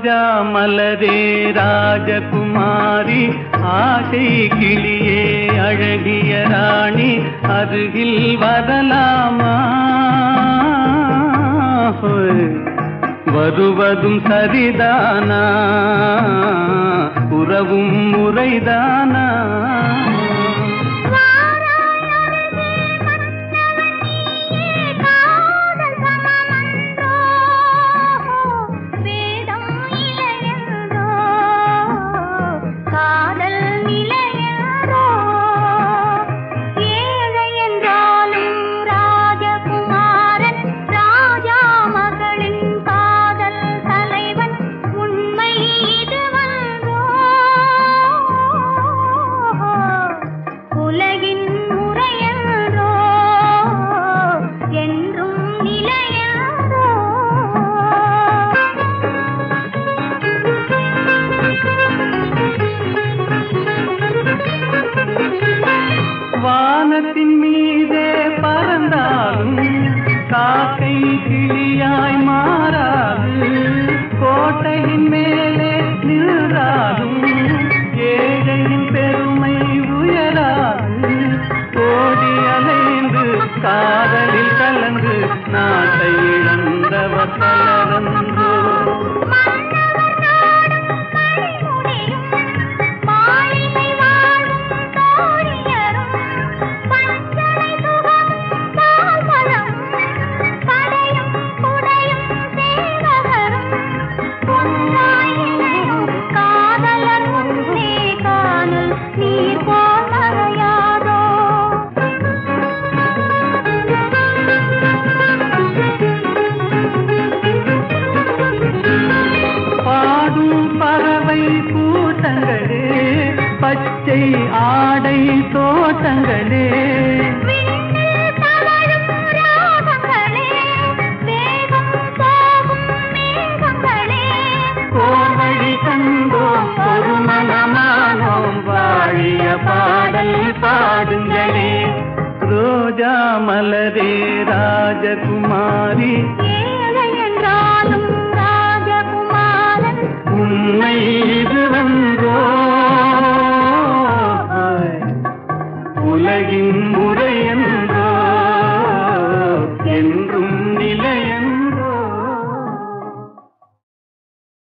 ரோஜா மலரே ராஜகுமாரி ஆசை கிளியே அழகிய ராணி அருகில் வரலாமா வருவதும் சரிதானா உறவும் முறைதானா வானத்தின் மீதே பறந்தாலும் காக்கை கிளியாய் மாறாது கோட்டையின் மேலே நின்றாலும் ஏழையின் பெருமை உயராது ஓடி அலைந்து காதலில் கலந்து நாட்டை இழந்தவர் பலரன்றோ பச்சை ஆடை தோட்டங்களே